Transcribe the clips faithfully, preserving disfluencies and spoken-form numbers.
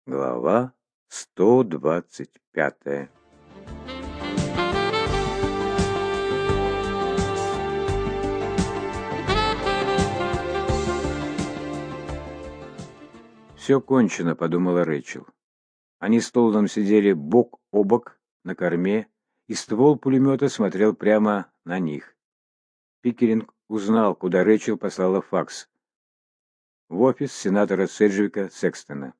Глава сто двадцать пятая. «Все кончено», — подумала Рэйчел. Они с Толдом сидели бок о бок на корме, и ствол пулемета смотрел прямо на них. Пикеринг узнал, куда Рэйчел послала факс. В офис сенатора Седжвика Секстона.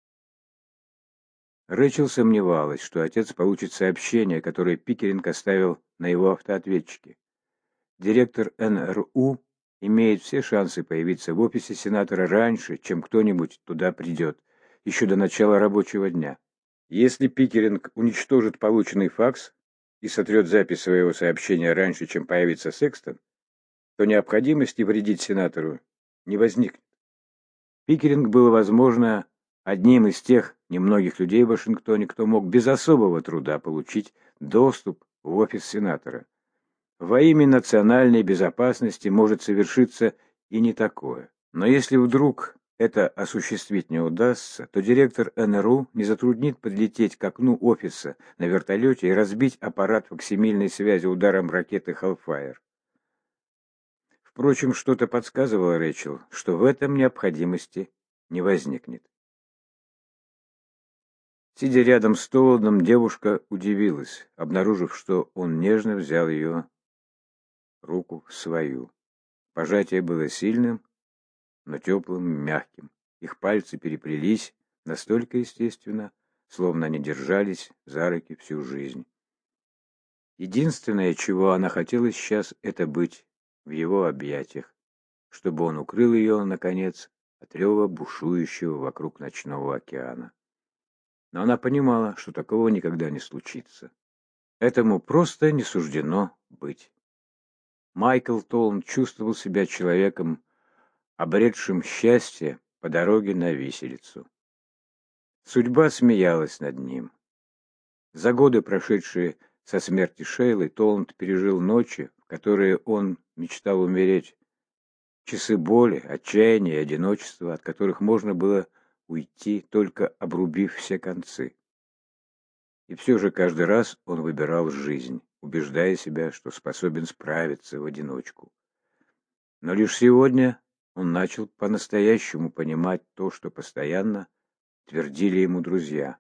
Рэйчел сомневалась, что отец получит сообщение, которое Пикеринг оставил на его автоответчике. Директор эн эр у имеет все шансы появиться в офисе сенатора раньше, чем кто-нибудь туда придет, еще до начала рабочего дня. Если Пикеринг уничтожит полученный факс и сотрет запись своего сообщения раньше, чем появится Секстон, то необходимости вредить сенатору не возникнет. Пикеринг был, возможно, одним из тех немногих людей в Вашингтоне, кто мог без особого труда получить доступ в офис сенатора. Во имя национальной безопасности может совершиться и не такое. Но если вдруг это осуществить не удастся, то директор эн эр у не затруднит подлететь к окну офиса на вертолете и разбить аппарат факсимильной связи ударом ракеты Hellfire. Впрочем, что-то подсказывало Рэйчел, что в этом необходимости не возникнет. Сидя рядом с Толландом, девушка удивилась, обнаружив, что он нежно взял ее руку в свою. Пожатие было сильным, но теплым и мягким. Их пальцы переплелись настолько естественно, словно они держались за руки всю жизнь. Единственное, чего она хотела сейчас, это быть в его объятиях, чтобы он укрыл ее, наконец, от рева бушующего вокруг ночного океана. Но она понимала, что такого никогда не случится. Этому просто не суждено быть. Майкл Толланд чувствовал себя человеком, обретшим счастье по дороге на виселицу. Судьба смеялась над ним. За годы, прошедшие со смерти Шейлы, Толланд пережил ночи, в которые он мечтал умереть, часы боли, отчаяния и одиночества, от которых можно было уйти, только обрубив все концы. И все же каждый раз он выбирал жизнь, убеждая себя, что способен справиться в одиночку. Но лишь сегодня он начал по-настоящему понимать то, что постоянно твердили ему друзья.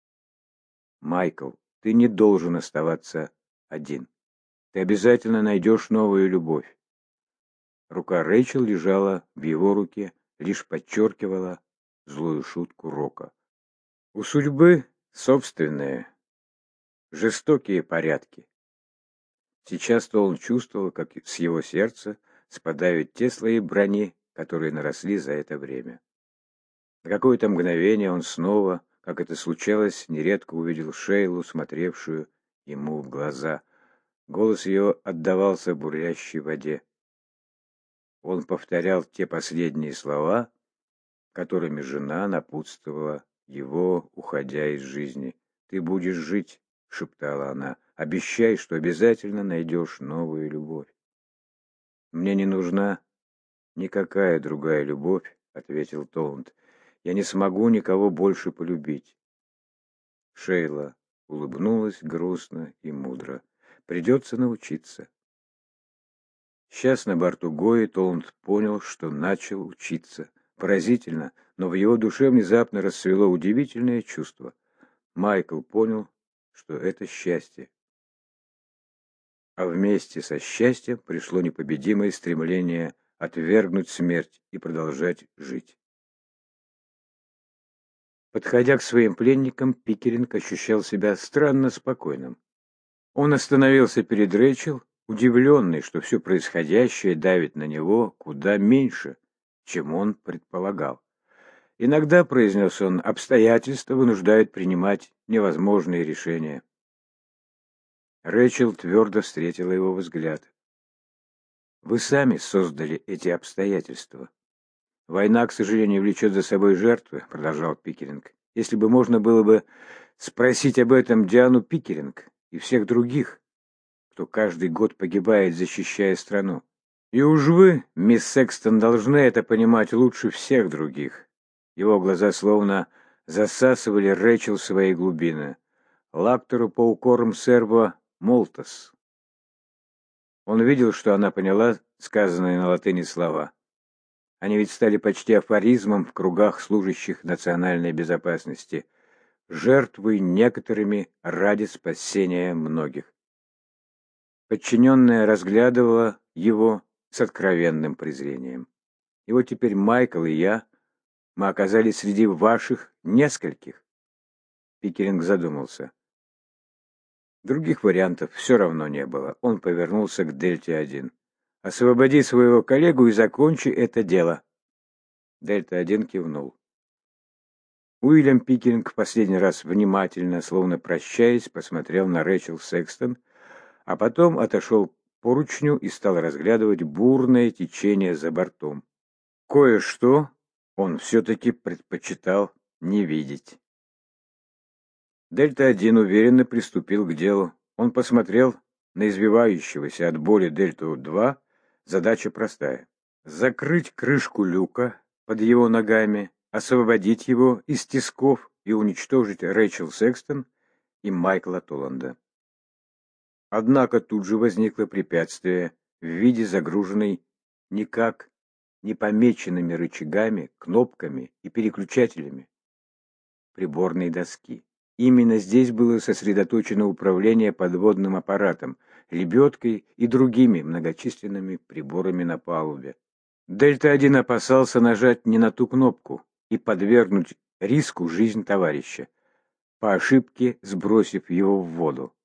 «Майкл, ты не должен оставаться один. Ты обязательно найдешь новую любовь». Рука Рэйчел лежала в его руке, лишь подчеркивала злую шутку Рока. У судьбы собственные, жестокие порядки. Сейчас-то он чувствовал, как с его сердца спадают те слои брони, которые наросли за это время. На какое-то мгновение он снова, как это случалось, нередко увидел Шейлу, смотревшую ему в глаза. Голос ее отдавался в бурлящей воде. Он повторял те последние слова, которыми жена напутствовала его, уходя из жизни. «Ты будешь жить», — шептала она, — «обещай, что обязательно найдешь новую любовь». «Мне не нужна никакая другая любовь», — ответил Толланд. «Я не смогу никого больше полюбить». Шейла улыбнулась грустно и мудро. «Придется научиться». Сейчас на борту Гои Толланд понял, что начал учиться. Поразительно, но в его душе внезапно расцвело удивительное чувство. Майкл понял, что это счастье. А вместе со счастьем пришло непобедимое стремление отвергнуть смерть и продолжать жить. Подходя к своим пленникам, Пикеринг ощущал себя странно спокойным. Он остановился перед Рэйчел, удивленный, что все происходящее давит на него куда меньше, чем он предполагал. Иногда, произнес он, обстоятельства вынуждают принимать невозможные решения. Рэйчел твердо встретила его взгляд. Вы сами создали эти обстоятельства. Война, к сожалению, влечет за собой жертвы, продолжал Пикеринг. Если бы можно было бы спросить об этом Диану Пикеринг и всех других, кто каждый год погибает, защищая страну. И уж вы, мисс Секстон, должны это понимать лучше всех других. Его глаза словно засасывали Рэчел в свои глубины. Лактору по укорам серво молтос. Он видел, что она поняла сказанные на латыни слова. Они ведь стали почти афоризмом в кругах служащих национальной безопасности. Жертвы некоторыми ради спасения многих. Подчиненная разглядывала его с откровенным презрением. И вот теперь Майкл и я, мы оказались среди ваших нескольких. Пикеринг задумался. Других вариантов все равно не было. Он повернулся к Дельте один. «Освободи своего коллегу и закончи это дело». Дельта один кивнул. Уильям Пикеринг в последний раз внимательно, словно прощаясь, посмотрел на Рэчел Секстон, а потом отошел к поручню и стал разглядывать бурное течение за бортом. Кое-что он все-таки предпочитал не видеть. Дельта один уверенно приступил к делу. Он посмотрел на извивающегося от боли Дельту два. Задача простая. Закрыть крышку люка под его ногами, освободить его из тисков и уничтожить Рэчел Секстон и Майкла Толланда. Однако тут же возникло препятствие в виде загруженной никак не помеченными рычагами, кнопками и переключателями приборной доски. Именно здесь было сосредоточено управление подводным аппаратом, лебедкой и другими многочисленными приборами на палубе. Дельта один опасался нажать не на ту кнопку и подвергнуть риску жизнь товарища, по ошибке сбросив его в воду.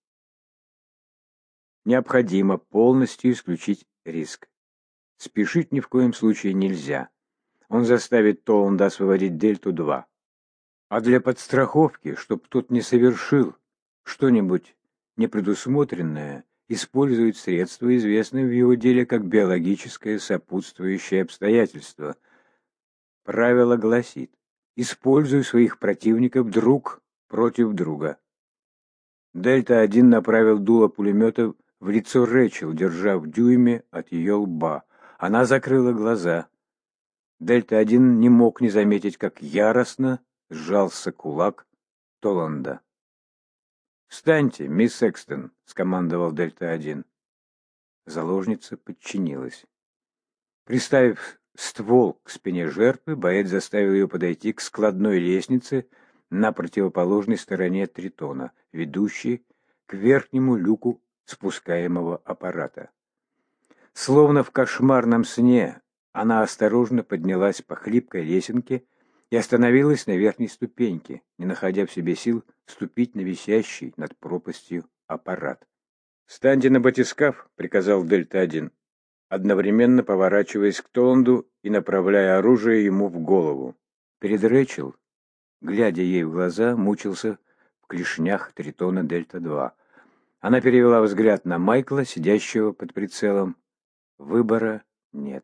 Необходимо полностью исключить риск. Спешить ни в коем случае нельзя. Он заставит Толланда освободить Дельту два. А для подстраховки, чтоб тот не совершил что-нибудь непредусмотренное, использует средства, известные в его деле как биологическое сопутствующее обстоятельство. Правило гласит: используй своих противников друг против друга. Дельта один направил дуло пулемета в лицо Рэчел, держа в дюйме от ее лба. Она закрыла глаза. Дельта один не мог не заметить, как яростно сжался кулак Толланда. «Встаньте, мисс Секстон», — скомандовал Дельта один. Заложница подчинилась. Приставив ствол к спине жертвы, боец заставил ее подойти к складной лестнице на противоположной стороне Тритона, ведущей к верхнему люку спускаемого аппарата. Словно в кошмарном сне, она осторожно поднялась по хлипкой лесенке и остановилась на верхней ступеньке, не находя в себе сил ступить на висящий над пропастью аппарат. «Встаньте на батискаф», — приказал Дельта один, одновременно поворачиваясь к Толланду и направляя оружие ему в голову. Перед Рэчел, глядя ей в глаза, мучился в клешнях Тритона Дельта два. Она перевела взгляд на Майкла, сидящего под прицелом. Выбора нет.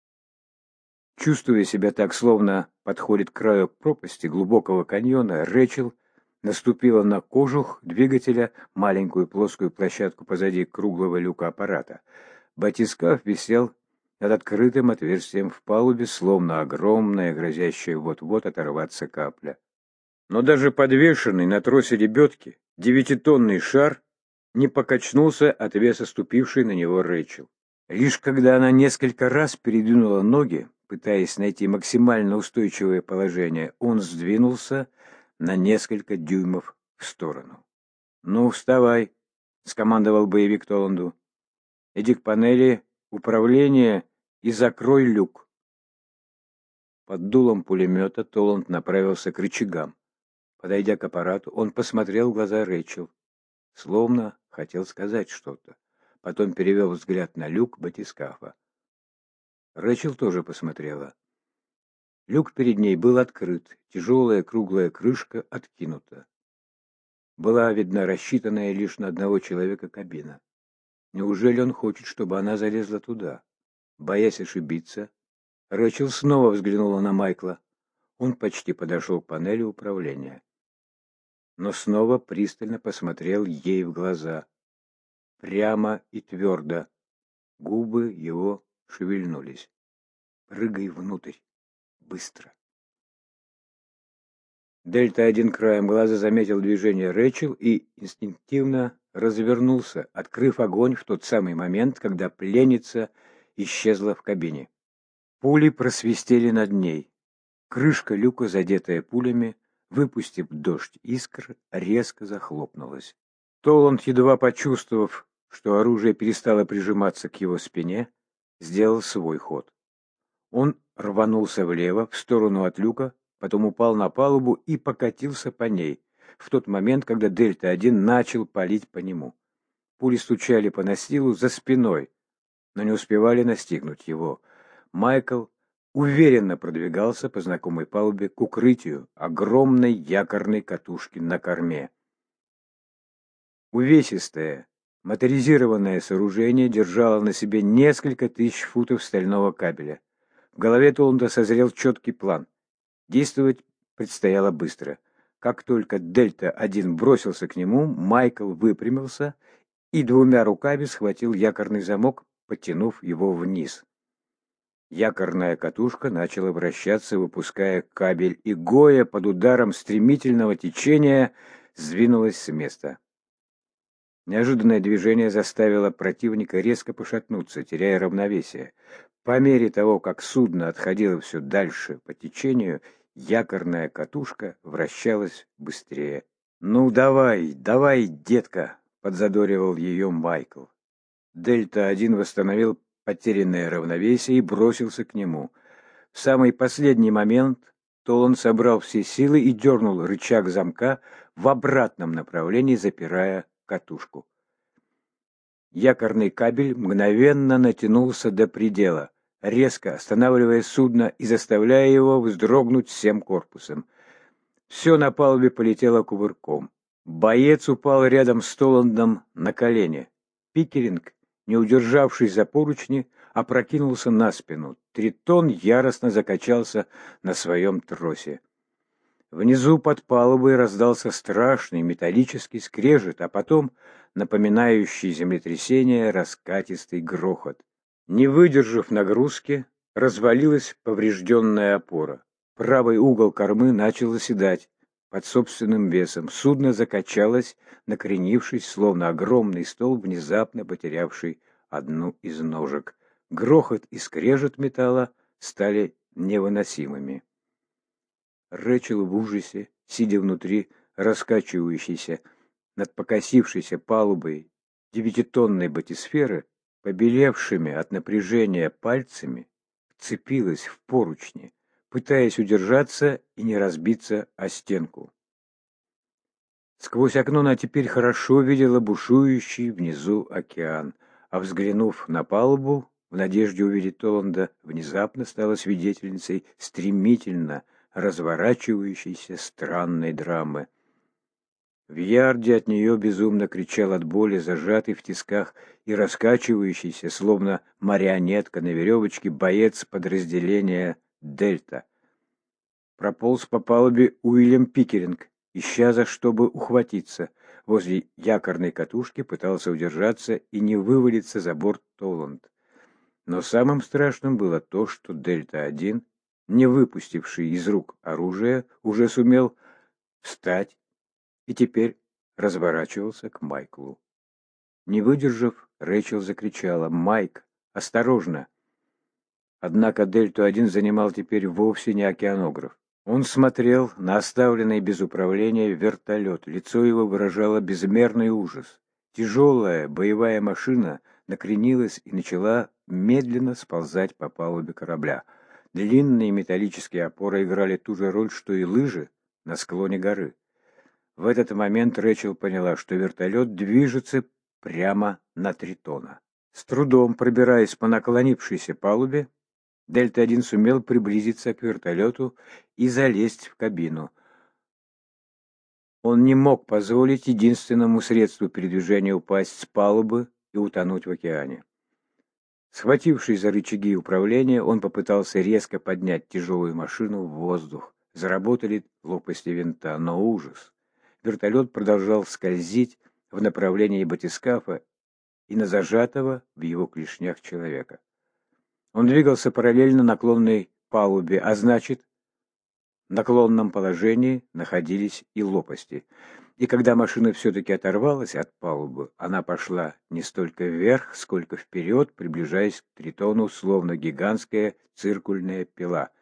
Чувствуя себя так, словно подходит к краю пропасти глубокого каньона, Рэчел наступила на кожух двигателя, маленькую плоскую площадку позади круглого люка аппарата. Батискаф висел над открытым отверстием в палубе, словно огромная, грозящая вот-вот оторваться капля. Но даже подвешенный на тросе лебедки девятитонный шар не покачнулся от веса ступившей на него Рэчел. Лишь когда она несколько раз передвинула ноги, пытаясь найти максимально устойчивое положение, он сдвинулся на несколько дюймов в сторону. «Ну, вставай», — скомандовал боевик Толланду. «Иди к панели управления и закрой люк». Под дулом пулемета Толланд направился к рычагам. Подойдя к аппарату, он посмотрел в глаза Рэчел, словно хотел сказать что-то. Потом перевел взгляд на люк батискафа. Рэчел тоже посмотрела. Люк перед ней был открыт, тяжелая круглая крышка откинута. Была видна рассчитанная лишь на одного человека кабина. Неужели он хочет, чтобы она залезла туда? Боясь ошибиться, Рэчел снова взглянула на Майкла. Он почти подошел к панели управления, но снова пристально посмотрел ей в глаза. Прямо и твердо. Губы его шевельнулись. «Прыгай внутрь. Быстро». Дельта-один краем глаза заметил движение Рэчел и инстинктивно развернулся, открыв огонь в тот самый момент, когда пленница исчезла в кабине. Пули просвистели над ней. Крышка люка, задетая пулями, выпустив дождь искр, резко захлопнулась. Толланд, едва почувствовав, что оружие перестало прижиматься к его спине, сделал свой ход. Он рванулся влево, в сторону от люка, потом упал на палубу и покатился по ней, в тот момент, когда Дельта-один начал палить по нему. Пули стучали по настилу за спиной, но не успевали настигнуть его. Майкл уверенно продвигался по знакомой палубе к укрытию огромной якорной катушки на корме. Увесистое, моторизированное сооружение держало на себе несколько тысяч футов стального кабеля. В голове Толланда созрел четкий план. Действовать предстояло быстро. Как только Дельта-один бросился к нему, Майкл выпрямился и двумя руками схватил якорный замок, подтянув его вниз. Якорная катушка начала вращаться, выпуская кабель, и Гоя под ударом стремительного течения сдвинулась с места. Неожиданное движение заставило противника резко пошатнуться, теряя равновесие. По мере того, как судно отходило все дальше по течению, якорная катушка вращалась быстрее. «Ну давай, давай, детка!» — подзадоривал ее Майкл. Дельта-один восстановил потерянное равновесие и бросился к нему. В самый последний момент Толланд собрал все силы и дернул рычаг замка в обратном направлении, запирая катушку. Якорный кабель мгновенно натянулся до предела, резко останавливая судно и заставляя его вздрогнуть всем корпусом. Все на палубе полетело кувырком. Боец упал рядом с Толландом на колени. Пикеринг, не удержавшись за поручни, опрокинулся на спину. Тритон яростно закачался на своем тросе. Внизу под палубой раздался страшный металлический скрежет, а потом, напоминающий землетрясение, раскатистый грохот. Не выдержав нагрузки, развалилась поврежденная опора. Правый угол кормы начал оседать под собственным весом. Судно закачалось, накренившись, словно огромный стол, внезапно потерявший одну из ножек. Грохот и скрежет металла стали невыносимыми. Рэчел в ужасе, сидя внутри раскачивающейся над покосившейся палубой девятитонной батисферы, побелевшими от напряжения пальцами, вцепилась в поручни, пытаясь удержаться и не разбиться о стенку. Сквозь окно она теперь хорошо видела бушующий внизу океан, а взглянув на палубу, в надежде увидеть Толланда, внезапно стала свидетельницей стремительно разворачивающейся странной драмы. В ярде от нее безумно кричал от боли зажатый в тисках и раскачивающийся, словно марионетка на веревочке, боец подразделения «Дельта». Прополз по палубе Уильям Пикеринг, ища за что бы ухватиться. Возле якорной катушки пытался удержаться и не вывалиться за борт Толланд. Но самым страшным было то, что Дельта-один, не выпустивший из рук оружие, уже сумел встать и теперь разворачивался к Майклу. Не выдержав, Рэчел закричала: «Майк, осторожно!» Однако Дельту-один занимал теперь вовсе не океанограф. Он смотрел на оставленный без управления вертолет. Лицо его выражало безмерный ужас. Тяжелая боевая машина накренилась и начала медленно сползать по палубе корабля. Длинные металлические опоры играли ту же роль, что и лыжи на склоне горы. В этот момент Рэчел поняла, что вертолет движется прямо на Тритона. С трудом пробираясь по наклонившейся палубе, Дельта-один сумел приблизиться к вертолету и залезть в кабину. Он не мог позволить единственному средству передвижения упасть с палубы и утонуть в океане. Схватившись за рычаги управления, он попытался резко поднять тяжелую машину в воздух. Заработали лопасти винта, но ужас. Вертолет продолжал скользить в направлении батискафа и на зажатого в его клешнях человека. Он двигался параллельно наклонной палубе, а значит, наклонном положении находились и лопасти. И когда машина все-таки оторвалась от палубы, она пошла не столько вверх, сколько вперед, приближаясь к Тритону, словно гигантская циркульная пила.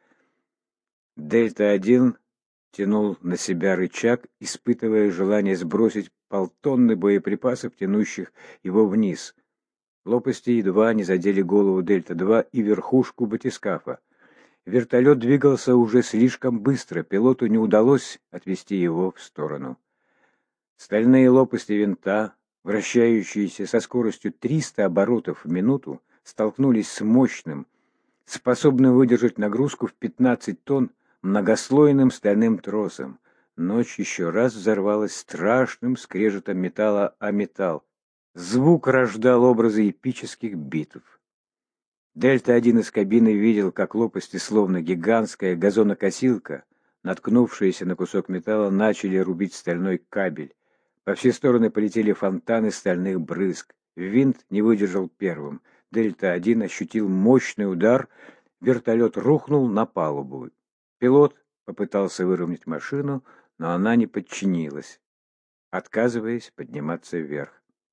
Дельта-один тянул на себя рычаг, испытывая желание сбросить полтонны боеприпасов, тянущих его вниз. Лопасти едва не задели голову Дельта-два и верхушку батискафа. Вертолет двигался уже слишком быстро, пилоту не удалось отвести его в сторону. Стальные лопасти винта, вращающиеся со скоростью триста оборотов в минуту, столкнулись с мощным, способным выдержать нагрузку в пятнадцать тонн, многослойным стальным тросом. Ночь еще раз взорвалась страшным скрежетом металла о металл. Звук рождал образы эпических битв. Дельта-один из кабины видел, как лопасти, словно гигантская газонокосилка, наткнувшиеся на кусок металла, начали рубить стальной кабель. Во все стороны полетели фонтаны стальных брызг. Винт не выдержал первым. Дельта-один ощутил мощный удар, вертолет рухнул на палубу. Пилот попытался выровнять машину, но она не подчинилась, отказываясь подниматься вверх.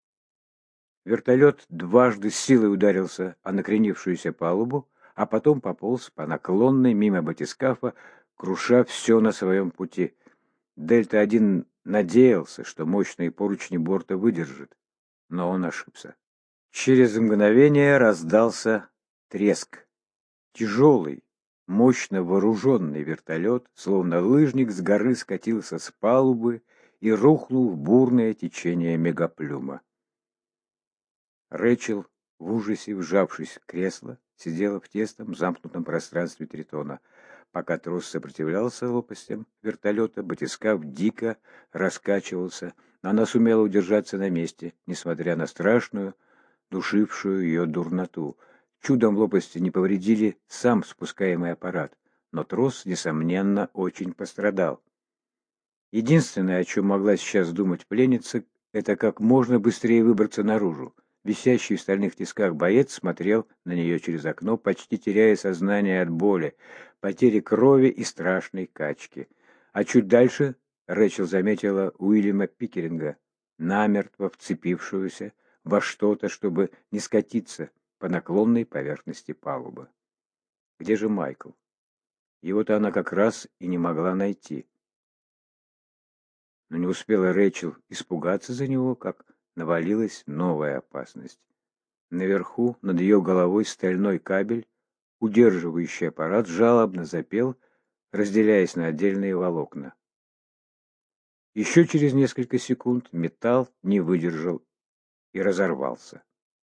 Вертолет дважды с силой ударился о накренившуюся палубу, а потом пополз по наклонной мимо батискафа, круша все на своем пути. Дельта-один надеялся, что мощные поручни борта выдержат, но он ошибся. Через мгновение раздался треск. Тяжелый, мощно вооруженный вертолет, словно лыжник с горы, скатился с палубы и рухнул в бурное течение мегаплюма. Рэйчел, в ужасе вжавшись в кресло, сидела в тесном замкнутом пространстве Тритона. Пока трос сопротивлялся лопастям вертолета, батискаф дико раскачивался, но она сумела удержаться на месте, несмотря на страшную, душившую ее дурноту. Чудом лопасти не повредили сам спускаемый аппарат, но трос, несомненно, очень пострадал. Единственное, о чем могла сейчас думать пленница, это как можно быстрее выбраться наружу. Висящий в стальных тисках боец смотрел на нее через окно, почти теряя сознание от боли, потери крови и страшной качки. А чуть дальше Рэчел заметила Уильяма Пикеринга, намертво вцепившегося во что-то, чтобы не скатиться по наклонной поверхности палубы. Где же Майкл? Его-то она как раз и не могла найти. Но не успела Рэчел испугаться за него, как навалилась новая опасность. Наверху, над ее головой, стальной кабель, удерживающий аппарат, жалобно запел, разделяясь на отдельные волокна. Еще через несколько секунд металл не выдержал и разорвался.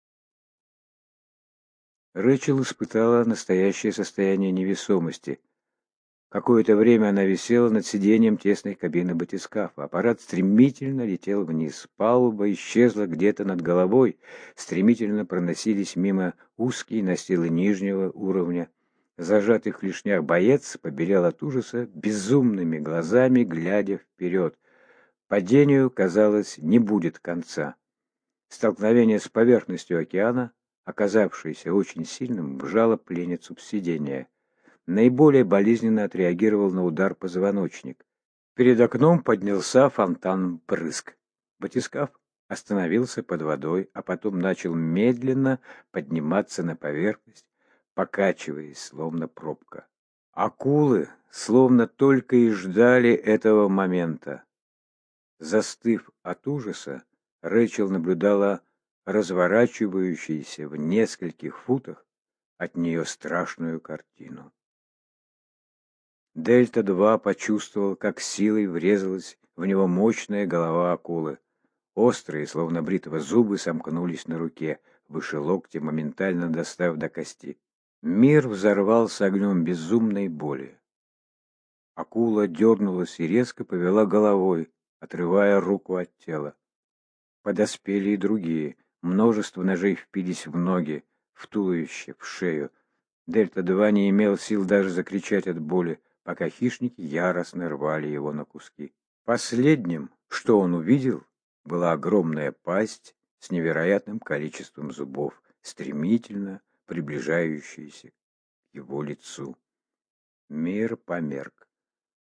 Рэчел испытала настоящее состояние невесомости. Какое-то время она висела над сиденьем тесной кабины батискафа. Аппарат стремительно летел вниз. Палуба исчезла где-то над головой. Стремительно проносились мимо узкие настилы нижнего уровня. Зажатый в клешнях боец побелел от ужаса, безумными глазами глядя вперед. Падению, казалось, не будет конца. Столкновение с поверхностью океана, оказавшееся очень сильным, вжало пленницу в сиденье. Наиболее болезненно отреагировал на удар позвоночник. Перед окном поднялся фонтан брызг. Батискаф остановился под водой, а потом начал медленно подниматься на поверхность, покачиваясь, словно пробка. Акулы словно только и ждали этого момента. Застыв от ужаса, Рэчел наблюдала разворачивающуюся в нескольких футах от нее страшную картину. Дельта-два почувствовал, как силой врезалась в него мощная голова акулы. Острые, словно бритва, зубы сомкнулись на руке, выше локтя, моментально достав до кости. Мир взорвался огнем безумной боли. Акула дернулась и резко повела головой, отрывая руку от тела. Подоспели и другие. Множество ножей впились в ноги, в туловище, в шею. Дельта-два не имел сил даже закричать от боли, пока хищники яростно рвали его на куски. Последним, что он увидел, была огромная пасть с невероятным количеством зубов, стремительно приближающаяся к его лицу. Мир померк.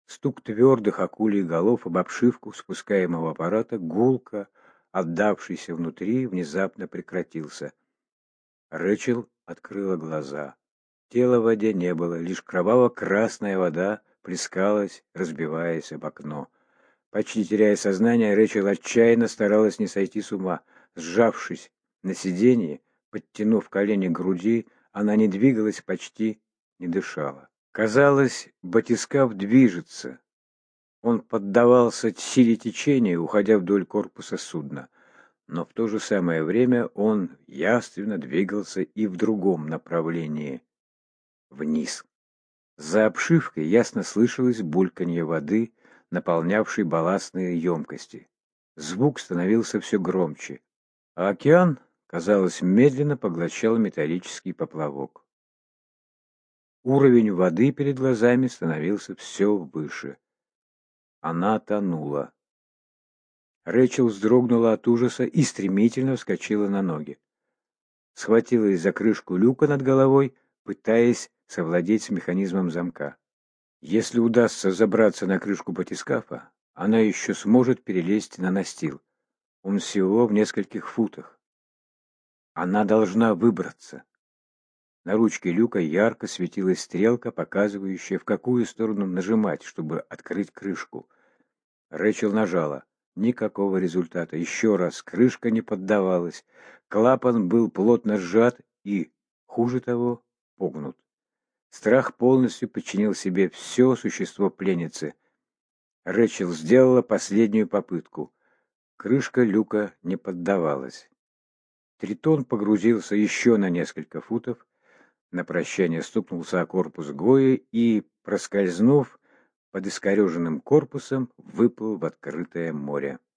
Стук твердых акульих голов об обшивку спускаемого аппарата, гулко, отдавшийся внутри, внезапно прекратился. Рэчел открыла глаза. Тела в воде не было, лишь кроваво-красная вода плескалась, разбиваясь об окно. Почти теряя сознание, Рэчел отчаянно старалась не сойти с ума. Сжавшись на сиденье, подтянув колени к груди, она не двигалась, почти не дышала. Казалось, батискаф движется. Он поддавался силе течения, уходя вдоль корпуса судна. Но в то же самое время он явственно двигался и в другом направлении, вниз. За обшивкой ясно слышалось бульканье воды, наполнявшей балластные емкости. Звук становился все громче, а океан, казалось, медленно поглощал металлический поплавок. Уровень воды перед глазами становился все выше. Она тонула. Рэчел вздрогнула от ужаса и стремительно вскочила на ноги. Схватилась за крышку люка над головой, пытаясь совладеть с механизмом замка. Если удастся забраться на крышку батискафа, она еще сможет перелезть на настил. Он всего в нескольких футах. Она должна выбраться. На ручке люка ярко светилась стрелка, показывающая, в какую сторону нажимать, чтобы открыть крышку. Рэчел нажала. Никакого результата. Еще раз. Крышка не поддавалась. Клапан был плотно сжат и, хуже того, погнут. Страх полностью подчинил себе все существо пленницы. Рэчел сделала последнюю попытку. Крышка люка не поддавалась. Тритон погрузился еще на несколько футов. На прощание стукнулся о корпус Гои и, проскользнув под искореженным корпусом, выплыл в открытое море.